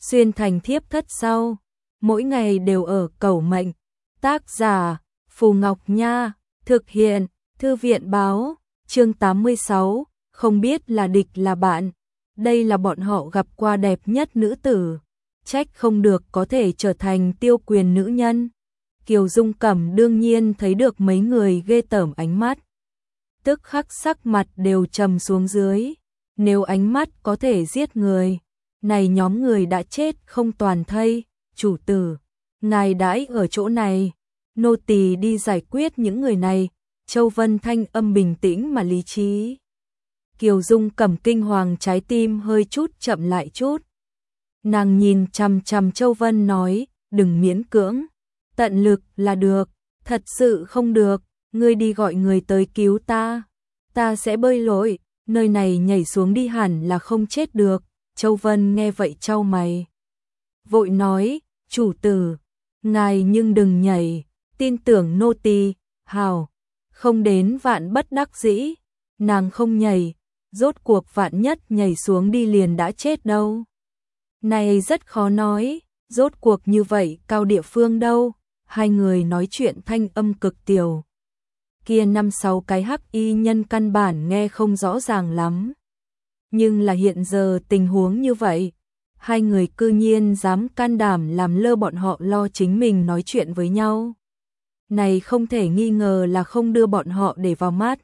xuyên thành thiếp thất sau, mỗi ngày đều ở cầu mệnh. Tác giả Phù Ngọc Nha, thực hiện Thư viện báo, chương 86, không biết là địch là bạn. Đây là bọn họ gặp qua đẹp nhất nữ tử, trách không được có thể trở thành tiêu quyền nữ nhân. Kiều Dung Cẩm đương nhiên thấy được mấy người ghê tởm ánh mắt, tức khắc sắc mặt đều trầm xuống dưới. Nếu ánh mắt có thể giết người, này nhóm người đã chết không toàn thây. Chủ tử, ngài đãi ở chỗ này, nô tỳ đi giải quyết những người này. Châu Vân thanh âm bình tĩnh mà lý trí. Kiều Dung Cẩm kinh hoàng, trái tim hơi chút chậm lại chút. Nàng nhìn chằm chằm Châu Vân nói, đừng miễn cưỡng, tận lực là được, thật sự không được, ngươi đi gọi người tới cứu ta sẽ bơi lội, nơi này nhảy xuống đi hẳn là không chết được. Châu Vân nghe vậy chau mày, vội nói, chủ tử, ngài nhưng đừng nhảy, tin tưởng nô tỳ. Hào, không đến vạn bất đắc dĩ, nàng không nhảy, rốt cuộc vạn nhất nhảy xuống đi liền đã chết đâu. Này rất khó nói, rốt cuộc như vậy cao địa phương đâu. Hai người nói chuyện thanh âm cực tiểu, kia 5-6 cái hắc y nhân căn bản nghe không rõ ràng lắm. Nhưng là hiện giờ tình huống như vậy, hai người cư nhiên dám can đảm làm lơ bọn họ lo chính mình nói chuyện với nhau. Này không thể nghi ngờ là không đưa bọn họ để vào mắt.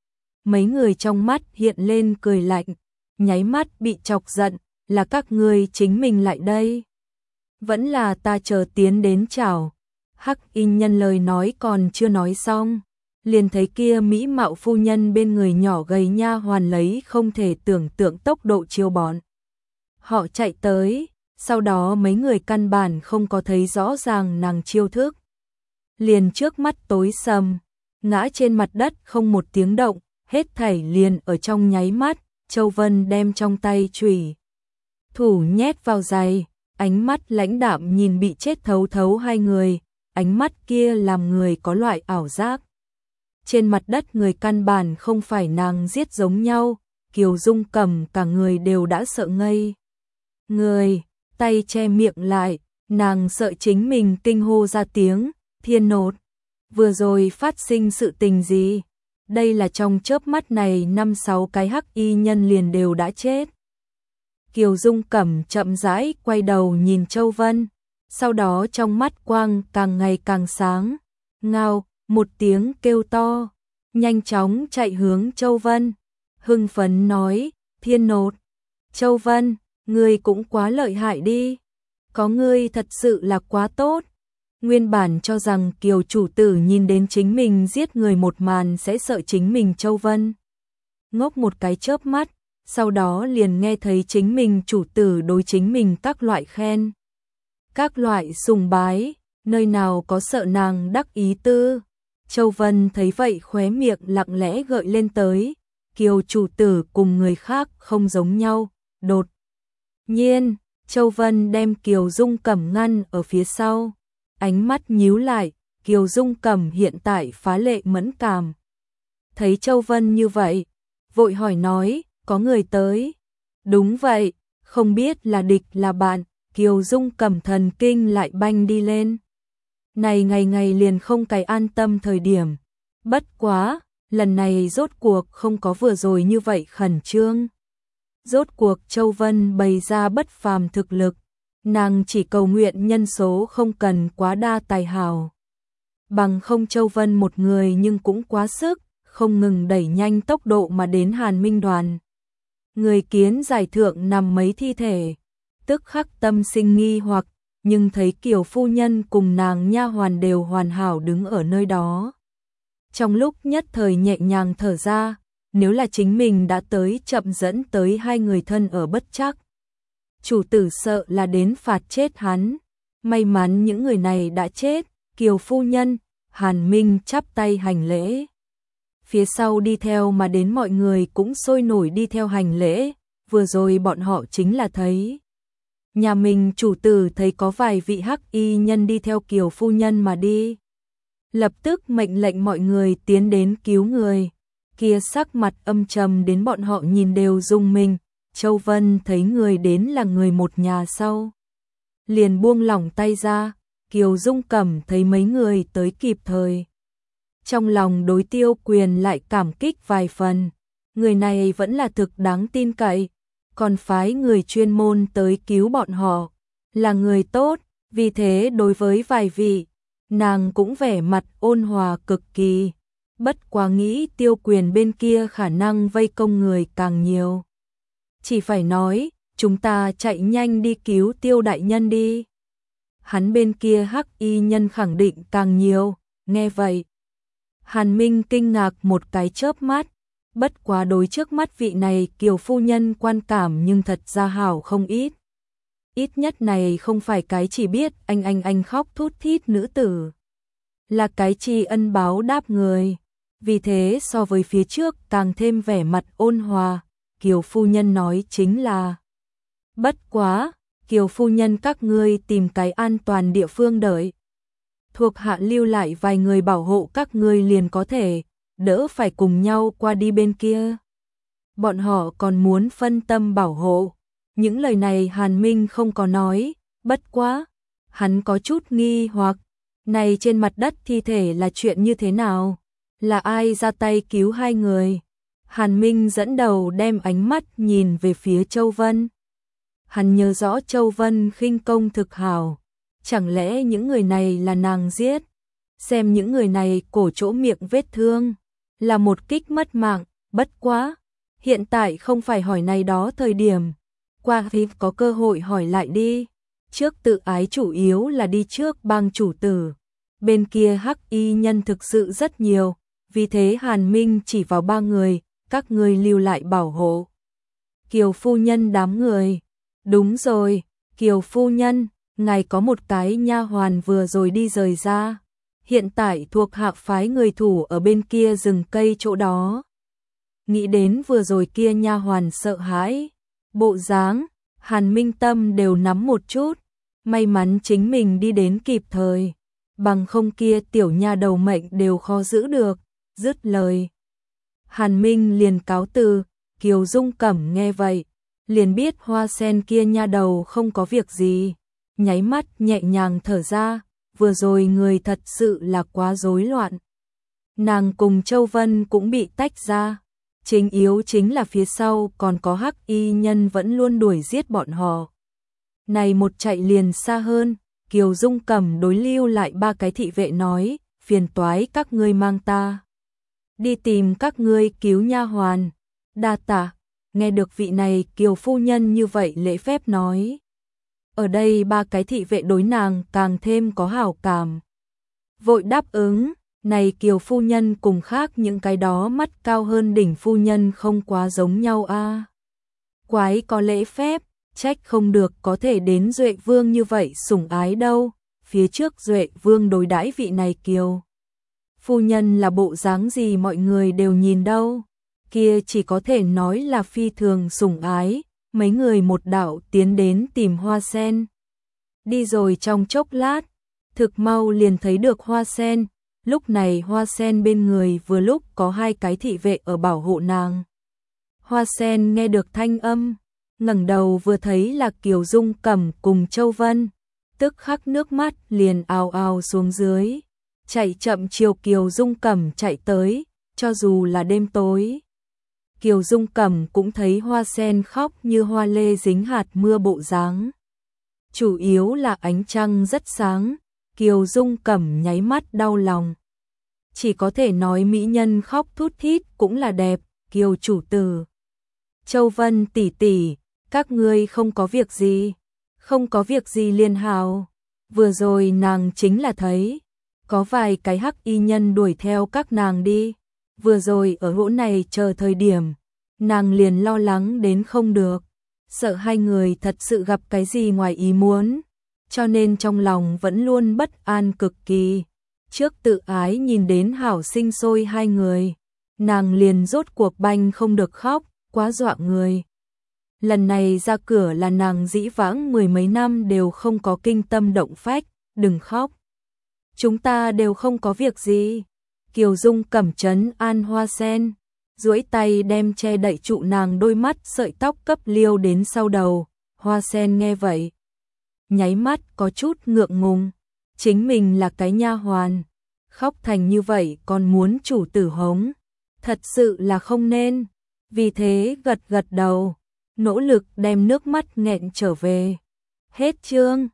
Mấy người trong mắt hiện lên cười lạnh, nháy mắt bị chọc giận, là các ngươi chính mình lại đây, vẫn là ta chờ tiến đến chào. Hắc y nhân lời nói còn chưa nói xong, liền thấy kia mỹ mạo phu nhân bên người nhỏ gầy nha hoàn lấy không thể tưởng tượng tốc độ chiêu bọn họ chạy tới. Sau đó mấy người căn bản không có thấy rõ ràng nàng chiêu thức, liền trước mắt tối sầm, ngã trên mặt đất không một tiếng động, hết thảy liền ở trong nháy mắt. Châu Vân đem trong tay chùy thủ nhét vào giày, ánh mắt lãnh đạm nhìn bị chết thấu thấu hai người, ánh mắt kia làm người có loại ảo giác. Trên mặt đất người căn bản không phải nàng giết giống nhau. Kiều Dung Cẩm cả người đều đã sợ ngây người, tay che miệng lại, nàng sợ chính mình kinh hô ra tiếng, thiên nột, vừa rồi phát sinh sự tình gì? Đây là trong chớp mắt này 5-6 cái hắc y nhân liền đều đã chết. Kiều Dung Cẩm chậm rãi quay đầu nhìn Châu Vân, sau đó trong mắt quang càng ngày càng sáng, ngao, một tiếng kêu to, nhanh chóng chạy hướng Châu Vân, hưng phấn nói, thiên nột, Châu Vân, ngươi cũng quá lợi hại đi, có ngươi thật sự là quá tốt. Nguyên bản cho rằng Kiều chủ tử nhìn đến chính mình giết người một màn sẽ sợ chính mình. Châu Vân ngốc một cái chớp mắt, sau đó liền nghe thấy chính mình chủ tử đối chính mình các loại khen, các loại sùng bái, nơi nào có sợ nàng đắc ý tư. Châu Vân thấy vậy khóe miệng lặng lẽ gợi lên tới, Kiều chủ tử cùng người khác không giống nhau. Đột nhiên, Châu Vân đem Kiều Dung Cẩm ngăn ở phía sau, ánh mắt nhíu lại. Kiều Dung Cẩm hiện tại phá lệ mẫn cảm, thấy Châu Vân như vậy, vội hỏi nói, có người tới? Đúng vậy, không biết là địch là bạn. Kiều Dung Cẩm thần kinh lại banh đi lên. Này ngày ngày liền không cái an tâm thời điểm. Bất quá, lần này rốt cuộc không có vừa rồi như vậy khẩn trương. Rốt cuộc Châu Vân bày ra bất phàm thực lực, nàng chỉ cầu nguyện nhân số không cần quá đa tài hào. Bằng không Châu Vân một người nhưng cũng quá sức, không ngừng đẩy nhanh tốc độ mà đến Hàn Minh đoàn. Người kiến giải thượng nằm mấy thi thể, tức khắc tâm sinh nghi hoặc, nhưng thấy Kiều phu nhân cùng nàng nha hoàn đều hoàn hảo đứng ở nơi đó. Trong lúc nhất thời nhẹ nhàng thở ra, nếu là chính mình đã tới chậm dẫn tới hai người thân ở bất trắc, chủ tử sợ là đến phạt chết hắn. May mắn những người này đã chết. Kiều phu nhân, Hàn Minh chắp tay hành lễ. Phía sau đi theo mà đến mọi người cũng sôi nổi đi theo hành lễ. Vừa rồi bọn họ chính là thấy nhà mình chủ tử thấy có vài vị hắc y nhân đi theo Kiều phu nhân mà đi, lập tức mệnh lệnh mọi người tiến đến cứu người. Kia sắc mặt âm trầm đến bọn họ nhìn đều rung mình. Châu Vân thấy người đến là người một nhà sau, liền buông lỏng tay ra. Kiều Dung Cẩm thấy mấy người tới kịp thời. Trong lòng đối Tiêu Quyền lại cảm kích vài phần. Người này vẫn là thực đáng tin cậy, còn phái người chuyên môn tới cứu bọn họ, là người tốt, vì thế đối với vài vị, nàng cũng vẻ mặt ôn hòa cực kỳ. Bất quá nghĩ Tiêu Quyền bên kia khả năng vây công người càng nhiều. Chỉ phải nói, chúng ta chạy nhanh đi cứu Tiêu đại nhân đi. Hắn bên kia hắc y nhân khẳng định càng nhiều, nghe vậy. Hàn Minh kinh ngạc một cái chớp mắt, bất quá đối trước mắt vị này Kiều phu nhân quan cảm nhưng thật ra hảo không ít. Ít nhất này không phải cái chỉ biết anh khóc thút thít nữ tử. Là cái tri ân báo đáp người. Vì thế so với phía trước càng thêm vẻ mặt ôn hòa, Kiều phu nhân nói chính là: bất quá, Kiều phu nhân các ngươi tìm cái an toàn địa phương đợi. Thuộc hạ lưu lại vài người bảo hộ các ngươi liền có thể, đỡ phải cùng nhau qua đi bên kia. Bọn họ còn muốn phân tâm bảo hộ. Những lời này Hàn Minh không có nói, bất quá. Hắn có chút nghi hoặc, này trên mặt đất thi thể là chuyện như thế nào? Là ai ra tay cứu hai người? Hàn Minh dẫn đầu đem ánh mắt nhìn về phía Châu Vân. Hắn nhớ rõ Châu Vân khinh công thực hảo. Chẳng lẽ những người này là nàng giết? Xem những người này cổ chỗ miệng vết thương, là một kích mất mạng, bất quá. Hiện tại không phải hỏi này đó thời điểm. Qua thì có cơ hội hỏi lại đi. Trước tự ái chủ yếu là đi trước bang chủ tử. Bên kia hắc y nhân thực sự rất nhiều. Vì thế Hàn Minh chỉ vào 3 người, các ngươi lưu lại bảo hộ. Kiều phu nhân đám người. Đúng rồi, Kiều phu nhân, ngài có một cái nha hoàn vừa rồi đi rời ra. Hiện tại thuộc hạ phái người thủ ở bên kia rừng cây chỗ đó. Nghĩ đến vừa rồi kia nha hoàn sợ hãi, bộ dáng, Hàn Minh tâm đều nắm một chút. May mắn chính mình đi đến kịp thời, bằng không kia tiểu nha đầu mệnh đều khó giữ được. Dứt lời, Hàn Minh liền cáo từ. Kiều Dung Cẩm nghe vậy, liền biết Hoa Sen kia nha đầu không có việc gì, nháy mắt nhẹ nhàng thở ra. Vừa rồi người thật sự là quá rối loạn. Nàng cùng Châu Vân cũng bị tách ra, chính yếu chính là phía sau còn có hắc y nhân vẫn luôn đuổi giết bọn họ. Này một chạy liền xa hơn. Kiều Dung Cẩm đối lưu lại 3 cái thị vệ nói, phiền toái các ngươi mang ta đi tìm các ngươi cứu nha hoàn. Đa tạ. Nghe được vị này Kiều phu nhân như vậy lễ phép nói, ở đây 3 cái thị vệ đối nàng càng thêm có hảo cảm. Vội đáp ứng. Này Kiều phu nhân cùng khác những cái đó mắt cao hơn đỉnh phu nhân không quá giống nhau a. Quái có lễ phép, trách không được có thể đến Duệ Vương như vậy sủng ái đâu. Phía trước Duệ Vương đối đãi vị này Kiều phu nhân là bộ dáng gì mọi người đều nhìn đâu. Kia chỉ có thể nói là phi thường sủng ái. Mấy người một đạo tiến đến tìm Hoa Sen. Đi rồi trong chốc lát, thực mau liền thấy được Hoa Sen. Lúc này Hoa Sen bên người vừa lúc có 2 cái thị vệ ở bảo hộ nàng. Hoa Sen nghe được thanh âm, ngẩng đầu vừa thấy là Kiều Dung Cẩm cùng Châu Vân, tức khắc nước mắt liền ào ào xuống dưới, chạy chậm chiều Kiều Dung Cẩm chạy tới, cho dù là đêm tối. Kiều Dung Cẩm cũng thấy Hoa Sen khóc như hoa lê dính hạt mưa bộ dáng. Chủ yếu là ánh trăng rất sáng, Kiều Dung Cẩm nháy mắt đau lòng. Chỉ có thể nói mỹ nhân khóc thút thít cũng là đẹp. Kiều chủ tử, Châu Vân tỷ tỷ, các ngươi không có việc gì? Không có việc gì liền hào. Vừa rồi nàng chính là thấy có vài cái hắc y nhân đuổi theo các nàng đi. Vừa rồi ở chỗ này chờ thời điểm, nàng liền lo lắng đến không được, sợ hai người thật sự gặp cái gì ngoài ý muốn, cho nên trong lòng vẫn luôn bất an cực kỳ. Trước tự ái nhìn đến hảo sinh sôi hai người, nàng liền rốt cuộc banh không được khóc, quá dọa người. Lần này ra cửa là nàng dĩ vãng 10 mấy năm đều không có kinh tâm động phách, đừng khóc. Chúng ta đều không có việc gì. Kiều Dung Cẩm trấn an Hoa Sen, duỗi tay đem che đậy trụ nàng đôi mắt sợi tóc cấp liêu đến sau đầu. Hoa Sen nghe vậy, nháy mắt có chút ngượng ngùng, chính mình là cái nha hoàn, khóc thành như vậy còn muốn chủ tử hống, thật sự là không nên, vì thế gật gật đầu, nỗ lực đem nước mắt nghẹn trở về. Hết chương.